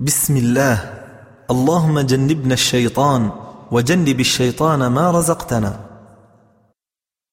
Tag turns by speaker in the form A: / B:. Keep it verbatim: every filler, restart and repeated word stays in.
A: بسم الله. اللهم جنبنا الشيطان وجنب الشيطان ما رزقتنا.